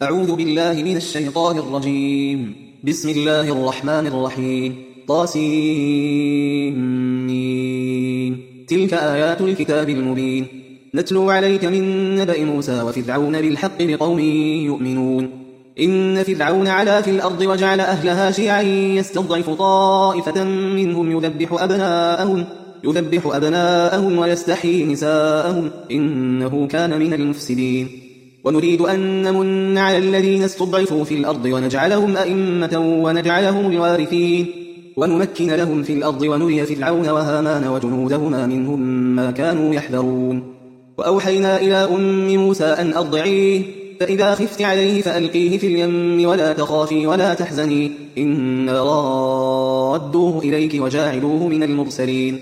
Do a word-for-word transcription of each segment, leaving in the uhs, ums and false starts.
أعوذ بالله من الشيطان الرجيم. بسم الله الرحمن الرحيم. طاسين. تلك آيات الكتاب المبين. نتلو عليك من نبأ موسى وفرعون بالحق لقوم يؤمنون. إن فرعون علا في الأرض وجعل أهلها شيعا يستضعف طائفة منهم يذبح أبناءهم يذبح أبناءهم ويستحيي نساءهم إنه كان من المفسدين. ونريد أن نمن على الذين استضعفوا في الأرض ونجعلهم أئمة ونجعلهم الوارثين ونمكن لهم في الأرض ونري فرعون وهامان وجنودهما منهم ما كانوا يحذرون. وأوحينا إلى أم موسى أن أرضعيه فإذا خفت عليه فألقيه في اليم ولا تخافي ولا تحزني إنا رادوه إليك وجاعلوه من المرسلين.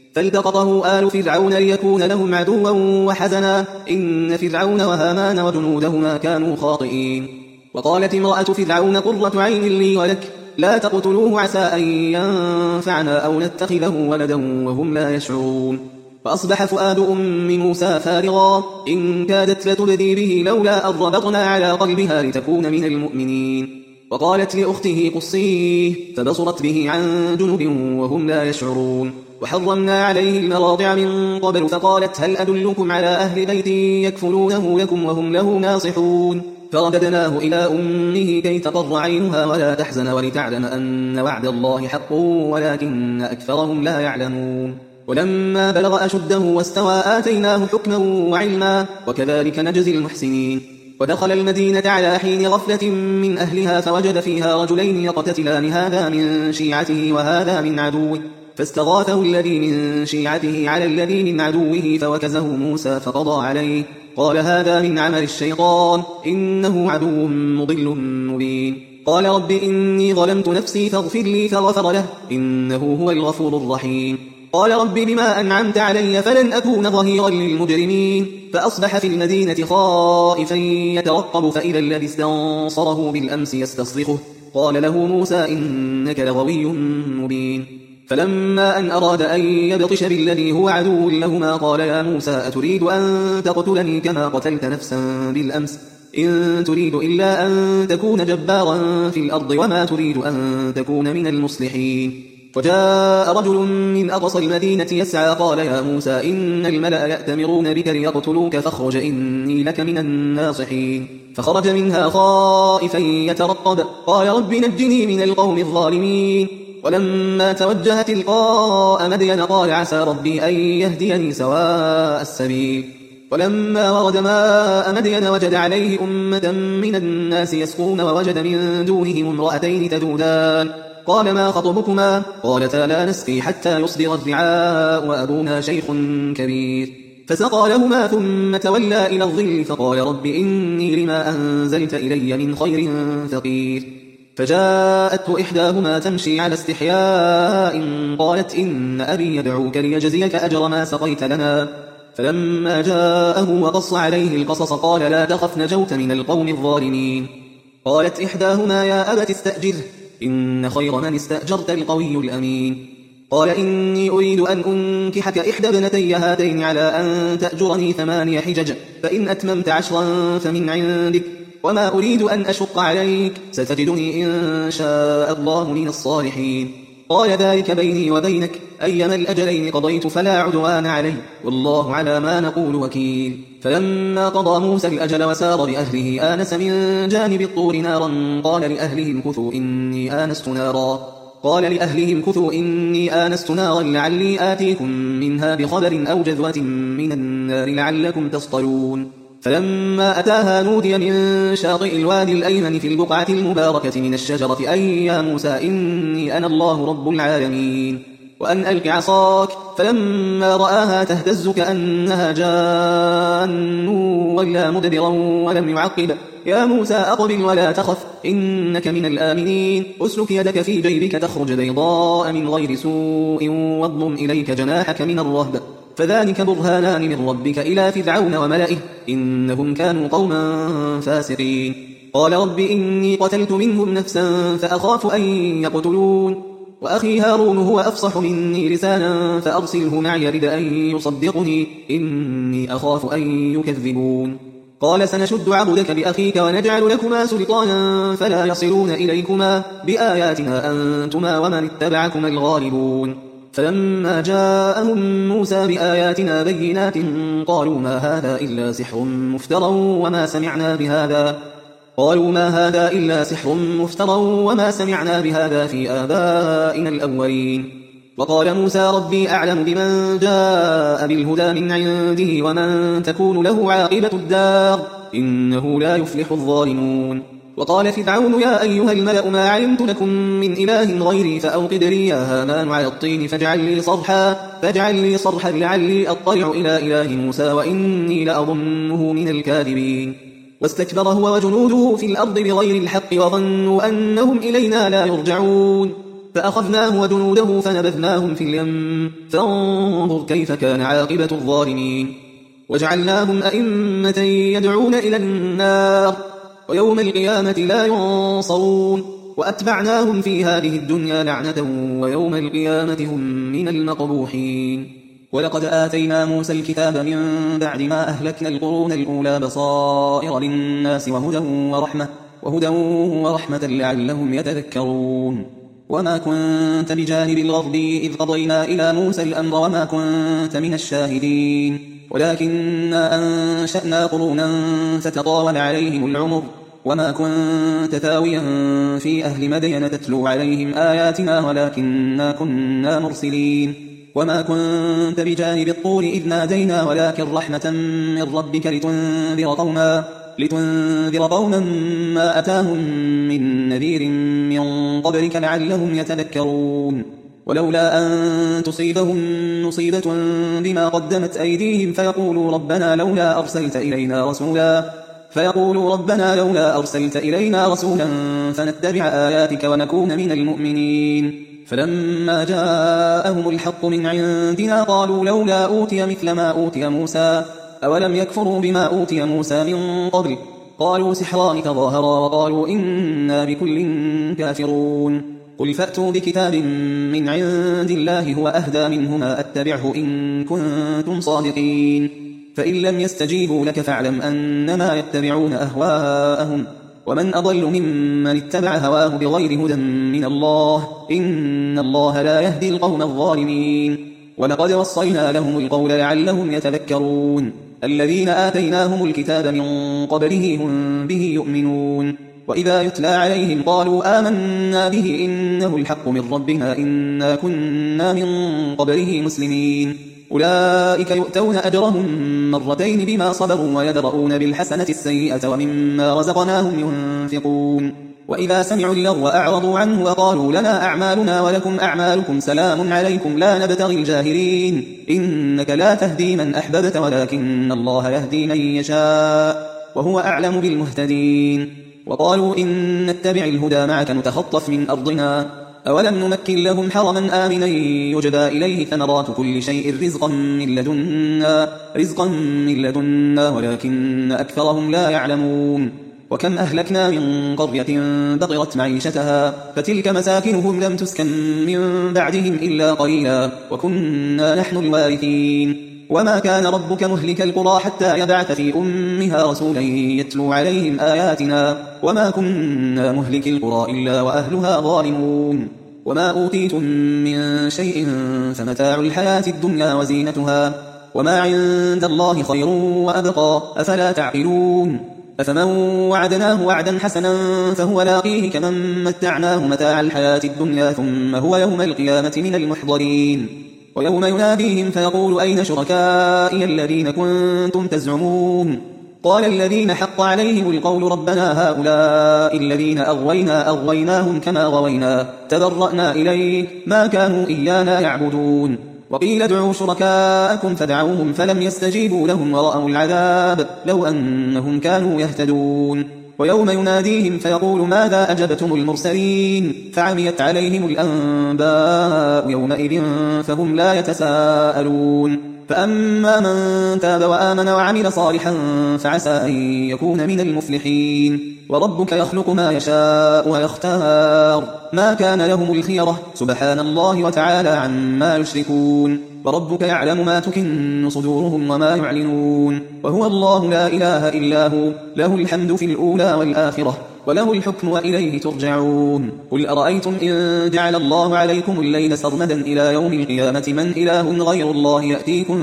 فالتقطه آل فرعون ليكون لهم عدوا وحزنا إن فرعون وهامان وجنودهما كانوا خاطئين. وقالت امرأة فرعون قرة عين لي ولك لا تقتلوه عسى أن ينفعنا أو نتخذه ولدا وهم لا يشعرون. فأصبح فؤاد أم موسى فارغا إن كادت لتبدي به لولا أن ربطنا على قلبها لتكون من المؤمنين. وقالت لأخته قصيه فبصرت به عن جنب وهم لا يشعرون. وحرمنا عليه المراضع من قبل فقالت هل أدلكم على أهل بيت يكفلونه لكم وهم له ناصحون. فرددناه إلى أمه كي تقر عينها ولا تحزن ولتعلم أن وعد الله حق ولكن أكثرهم لا يعلمون. ولما بلغ أشده واستوى آتيناه حكما وعلما وكذلك نجزي المحسنين. ودخل المدينة على حين غفلة من أهلها فوجد فيها رجلين يقتتلان هذا من شيعته وهذا من عدوه فاستغاثه الذي من شيعته على الذي من عدوه فوكزه موسى فقضى عليه قال هذا من عمل الشيطان إنه عدو مضل مبين. قال رب إني ظلمت نفسي فاغفر لي فغفر له إنه هو الغفور الرحيم. قال رب بما أنعمت علي فلن أكون ظهيرا للمجرمين. فأصبح في المدينة خائفا يترقب فإذا الذي استنصره بالأمس يستصرخه قال له موسى إنك لغوي مبين. فلما أن أراد أن يبطش بالذي هو عدو لهما قال يا موسى أتريد أن تقتلني كما قتلت نفسا بالأمس إن تريد إلا أن تكون جبارا في الأرض وما تريد أن تكون من المصلحين. وجاء رجل من أقصى المدينة يسعى قال يا موسى إن الملأ يأتمرون بك ليقتلوك فاخرج إني لك من الناصحين. فخرج منها خائفا يترقب قال رب نجني من القوم الظالمين. ولما توجه تلقاء مدين قال عسى ربي أن يهديني سواء السبيل. ولما ورد ماء مدين وجد عليه أمة من الناس يسقون ووجد من دونهم امرأتين تذودان قال ما خطبكما قالتا لا نسقي حتى يصدر الرعاء وأبونا شيخ كبير. فسقى لهما ثم تولى إلى الظل فقال رب إني لما أنزلت إلي من خير فقير. فجاءته إحداهما تمشي على استحياء قالت إن أبي يدعوك ليجزيك أجر ما سقيت لنا. فلما جاءه وقص عليه القصص قال لا تخف نجوت من القوم الظالمين. قالت إحداهما يا أبت استأجره إن خير من استأجرت القوي الأمين. قال إني أريد أن أنكحك إحدى ابنتي هاتين على أن تأجرني ثماني حجج فإن أتممت عشرا فمن عندك وما أريد أن أشق عليك ستجدني إن شاء الله من الصالحين. قال ذلك بيني وبينك أيما الأجلين قضيت فلا عدوان علي والله على ما نقول وكيل. فلما قضى موسى الأجل وسار بأهله آنس من جانب الطور نارا قال لأهلهم كثوا إني آنست نارا قال لأهلهم كثوا إني آنست نارا لعلي آتيكم منها بخبر أو جذوة من النار لعلكم تصطلون. فلما أتاها نودي من شاطئ الوادي الأيمن في البقعة المباركة من الشجرة أي يا موسى إني أنا الله رب العالمين وأن ألق عصاك. فلما رآها تهتز كأنها جان ولا مدبرا ولم يعقب يا موسى أقبل ولا تخف إنك من الآمنين. أسلك يدك في جيبك تخرج بيضاء من غير سوء واضمم إليك جناحك من الرهب فذلك برهانان من ربك إلى فرعون وملئه إنهم كانوا قوما فاسقين. قال رب إني قتلت منهم نفسا فأخاف أن يقتلون وأخي هارون هو أفصح مني لسانا فأرسله معي رد أن يصدقني إني أخاف أن يكذبون. قال سنشد عضدك بأخيك ونجعل لكما سلطانا فلا يصلون إليكما بآياتنا أنتما ومن اتبعكما الغالبون. فلما جاءهم موسى بآياتنا بينات قالوا ما هذا إلا سحر مفترى وما سمعنا بهذا قالوا ما هذا إلا سحر مفترى وما سمعنا بهذا في آبائنا الأولين. وقال موسى ربي أعلم بمن جاء بالهدى من عنده ومن تكون له عاقبة الدار إنه لا يفلح الظالمون. وقال فرعون يا أيها الملأ ما علمت لكم من إله غيري فأوقد لي يا هامان على الطين فاجعل لي صرحا فاجعل لي صرحا لعلي أطلع إلى إله موسى وإني لأظنه من الكاذبين. واستكبر هو وجنوده في الأرض بغير الحق وظنوا أنهم إلينا لا يرجعون فأخذناه وجنوده فنبذناهم في اليم فانظر كيف كان عاقبة الظالمين. وجعلناهم أئمة يدعون إلى النار ويوم القيامة لا ينصرون وأتبعناهم في هذه الدنيا لعنة ويوم القيامة هم من المقبوحين. ولقد آتينا موسى الكتاب من بعد ما أهلكنا القرون الأولى بصائر للناس وهدى ورحمة, وهدى ورحمة لعلهم يتذكرون. وما كنت بجانب الغرب إذ قضينا إلى موسى الأمر وما كنت من الشاهدين ولكننا أنشأنا قرونا فتطاول عليهم العمر وما كنت ثاويا في أهل مدين تتلو عليهم آياتنا ولكننا كنا مرسلين. وما كنت بجانب الطور إذ نادينا ولكن رحمة من ربك لتنذر قوما لتنذر قوما ما أتاهم من نذير من قبلك لعلهم يتذكرون. ولولا أن تصيبهم مصيبة بما قدمت أيديهم فيقولوا ربنا لولا أرسلت إلينا رسولا فيقولوا ربنا لولا أرسلت إلينا رسولا فنتبع آياتك ونكون من المؤمنين. فلما جاءهم الحق من عندنا قالوا لولا أوتي مثل ما أوتي موسى أولم يكفروا بما أوتي موسى من قبل قالوا سحران تظاهرا وقالوا إنا بكل كافرون. قل فأتوا بكتاب من عند الله هو أهدى منهما أتبعه إن كنتم صادقين فإن لم يستجيبوا لك فاعلم أنما يتبعون أهواءهم ومن أضل ممن اتبع هواه بغير هدى من الله إن الله لا يهدي القوم الظالمين. ولقد وصينا لهم القول لعلهم يتذكرون الذين آتيناهم الكتاب من قبله هم به يؤمنون وإذا يتلى عليهم قالوا آمنا به إنه الحق من ربنا إنا كنا من قبله مسلمين. أولئك يؤتون أجرهم مرتين بما صبروا ويدرؤون بالحسنة السيئة ومما رزقناهم ينفقون. وإذا سمعوا اللغو أعرضوا عنه وقالوا لنا أعمالنا ولكم أعمالكم سلام عليكم لا نبتغي الجاهلين إنك لا تهدي من أحببت ولكن الله يهدي من يشاء وهو أعلم بالمهتدين. وقالوا إن نتبع الهدى معك نتخطف من أرضنا أولم نمكن لهم حرما آمنا يجبى إليه ثمرات كل شيء رزقا من لدنا رزقا من لدنا ولكن أكثرهم لا يعلمون. وكم أهلكنا من قرية بطرت معيشتها فتلك مساكنهم لم تسكن من بعدهم إلا قليلا وكنا نحن الوارثين. وما كان ربك مهلك القرى حتى يبعث في أمها رسولا يتلو عليهم آياتنا وما كنا مهلك القرى إلا وأهلها ظالمون. وما أوتيتم من شيء فمتاع الحياة الدنيا وزينتها وما عند الله خير وأبقى أفلا تعقلون. أفمن وعدناه وعدا حسنا فهو لاقيه كمن متعناه متاع الحياة الدنيا ثم هو يوم القيامة من المحضرين. ويوم يناديهم فيقول أين شركائي الذين كنتم تزعمون قال الذين حق عليهم القول ربنا هؤلاء الذين أغوينا أغويناهم كما غوينا تبرأنا إليك ما كانوا إيانا يعبدون. وقيل ادعوا شركاءكم فدعوهم فلم يستجيبوا لهم ورأوا العذاب لو أنهم كانوا يهتدون. ويوم يناديهم فيقول ماذا أجبتم المرسلين فعميت عليهم الأنباء يومئذ فهم لا يتساءلون. فأما من تاب وآمن وعمل صالحا فعسى أن يكون من المفلحين. وربك يخلق ما يشاء ويختار ما كان لهم الخيرة سبحان الله وتعالى عما يشركون. وربك يعلم ما تكن صدورهم وما يعلنون وهو الله لا إله إلا هو له الحمد في الأولى والآخرة وله الحكم وإليه ترجعون قل أرأيتم إن جعل الله عليكم الليل سرمدا إلى يوم القيامة من إله غير الله يأتيكم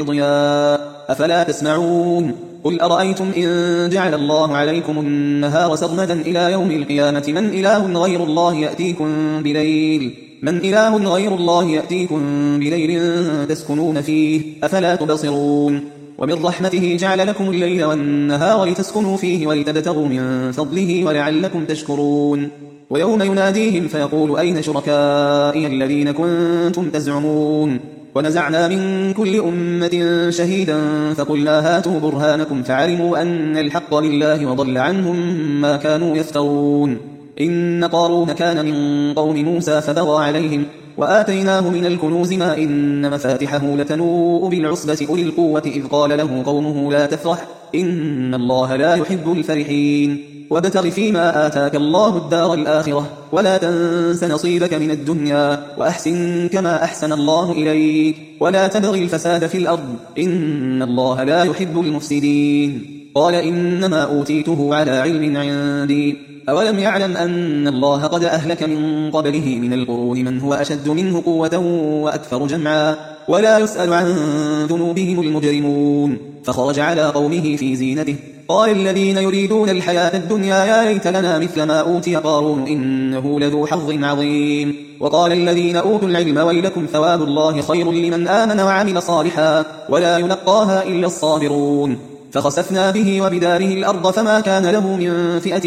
بضياء أفلا تسمعون قل أرأيتم إن جعل الله عليكم النهار سرمدا إلى يوم القيامة من إله غير الله يأتيكم بليل من إله غير الله يأتيكم بليل تسكنون فيه أفلا تبصرون ومن رحمته جعل لكم الليل والنهار لتسكنوا فيه ولتبتغوا من فضله ولعلكم تشكرون ويوم يناديهم فيقول أين شركائي الذين كنتم تزعمون ونزعنا من كل أمة شهيدا فقلنا هاتوا برهانكم فعلموا أن الحق لله وضل عنهم ما كانوا يفترون إن قارون كان من قوم موسى فبغى عليهم وآتيناه من الكنوز ما إن مفاتحه لتنوء بالعصبة أولي القوة إذ قال له قومه لا تفرح إن الله لا يحب الفرحين وابتغ فيما آتاك الله الدار الآخرة ولا تنس نصيبك من الدنيا وأحسن كما أحسن الله إليك ولا تبغ الفساد في الأرض إن الله لا يحب المفسدين قال إنما أوتيته على علم عندي أولم يعلم أن الله قد أهلك من قبله من القرون من هو أشد منه قوة وأكثر جمعا ولا يسأل عن ذنوبهم المجرمون فخرج على قومه في زينته قال الذين يريدون الحياة الدنيا يا ليت لنا مثل ما أوتي قارون إنه لذو حظ عظيم وقال الذين أوتوا العلم ويلكم ثواب الله خير لمن آمن وعمل صالحا ولا يلقاها إلا الصابرون فخسفنا به وبداره الأرض فما كان له من فئة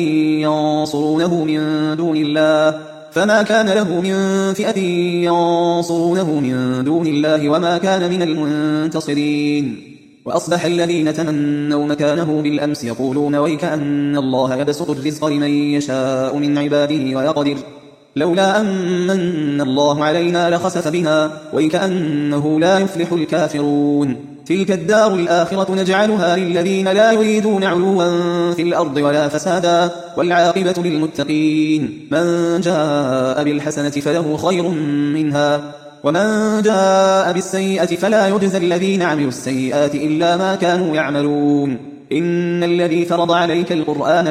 ينصرونه من دون الله فما كان له من فئة ينصرونه من دون الله وما كان من المنتصرين وأصبح الذين تمنوا مكانه بالأمس يقولون ويكأن الله يبسط الرزق لمن يشاء من عباده ويقدر لولا أمن الله علينا لخسف بنا ويكأنه لا يفلح الكافرون تلك الدار الآخرة نجعلها للذين لا يريدون علوا في الأرض ولا فسادا والعاقبة للمتقين من جاء بالحسنة فله خير منها ومن جاء بالسيئة فلا يجزى الذين عملوا السيئات إلا ما كانوا يعملون إن الذي فرض عليك القرآن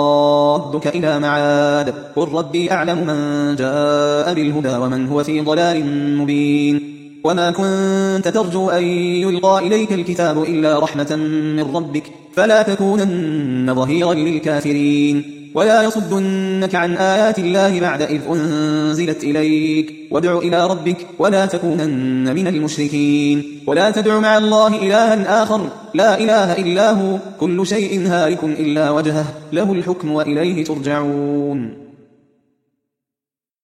لرادك إلى معاد قل ربي أعلم من جاء بالهدى ومن هو في ضلال مبين وما كنت ترجو أن يلقى إليك الكتاب إلا رحمة من ربك فلا تكونن ظهيرا للكافرين ولا يصدنك عن آيات الله بعد إذ أنزلت إليك وادع إلى ربك ولا تكونن من المشركين ولا تدع مع الله إلها آخر لا إله إلا هو كل شيء هالك إلا وجهه له الحكم وإليه ترجعون